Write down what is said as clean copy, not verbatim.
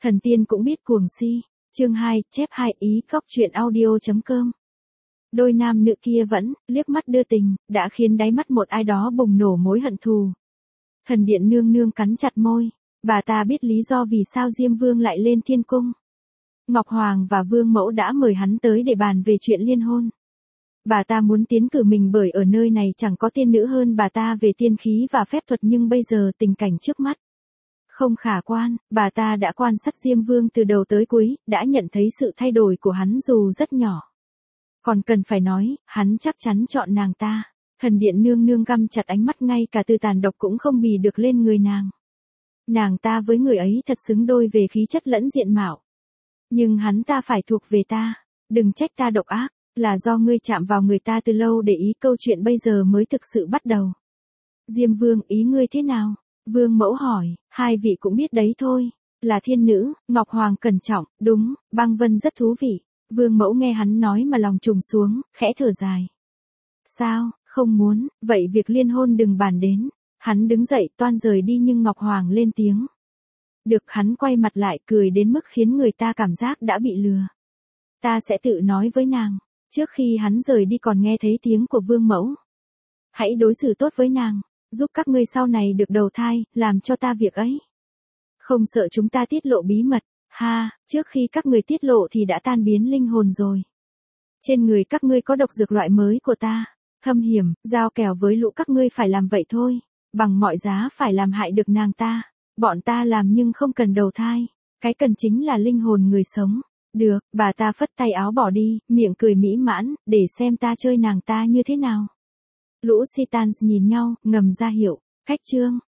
Thần tiên cũng biết cuồng si. Chương 2, chép 2 ý cóc truyện audio.com. Đôi nam nữ kia vẫn, liếc mắt đưa tình, đã khiến đáy mắt một ai đó bùng nổ mối hận thù. Thần điện nương nương cắn chặt môi. Bà ta biết lý do vì sao Diêm Vương lại lên thiên cung. Ngọc Hoàng và Vương Mẫu đã mời hắn tới để bàn về chuyện liên hôn. Bà ta muốn tiến cử mình bởi ở nơi này chẳng có tiên nữ hơn bà ta về tiên khí và phép thuật, nhưng bây giờ tình cảnh trước mắt không khả quan. Bà ta đã quan sát Diêm Vương từ đầu tới cuối, đã nhận thấy sự thay đổi của hắn dù rất nhỏ. Còn cần phải nói, hắn chắc chắn chọn nàng ta. Thần điện nương nương găm chặt ánh mắt, ngay cả từ tàn độc cũng không bì được lên người nàng. Nàng ta với người ấy thật xứng đôi về khí chất lẫn diện mạo. Nhưng hắn ta phải thuộc về ta. Đừng trách ta độc ác, là do ngươi chạm vào người ta từ lâu để ý câu chuyện bây giờ mới thực sự bắt đầu. Diêm Vương, ý ngươi thế nào? Vương Mẫu hỏi. Hai vị cũng biết đấy thôi. Là thiên nữ. Ngọc Hoàng cẩn trọng. Đúng, Băng Vân rất thú vị. Vương Mẫu nghe hắn nói mà lòng trùng xuống, khẽ thở dài. Sao, không muốn, vậy việc liên hôn đừng bàn đến. Hắn đứng dậy toan rời đi nhưng Ngọc Hoàng lên tiếng. Được. Hắn quay mặt lại cười đến mức khiến người ta cảm giác đã bị lừa. Ta sẽ tự nói với nàng. Trước khi hắn rời đi còn nghe thấy tiếng của Vương Mẫu. Hãy đối xử tốt với nàng, giúp các ngươi sau này được đầu thai, làm cho ta việc ấy. Không sợ chúng ta tiết lộ bí mật. Ha, trước khi các người tiết lộ thì đã tan biến linh hồn rồi. Trên người các ngươi có độc dược loại mới của ta. Thâm hiểm, giao kèo với lũ các ngươi phải làm vậy thôi. Bằng mọi giá phải làm hại được nàng ta. Bọn ta làm nhưng không cần đầu thai. Cái cần chính là linh hồn người sống. Được, bà ta phất tay áo bỏ đi, miệng cười mỹ mãn, để xem ta chơi nàng ta như thế nào. Lũ Sitans nhìn nhau, ngầm ra hiệu. Khách trương,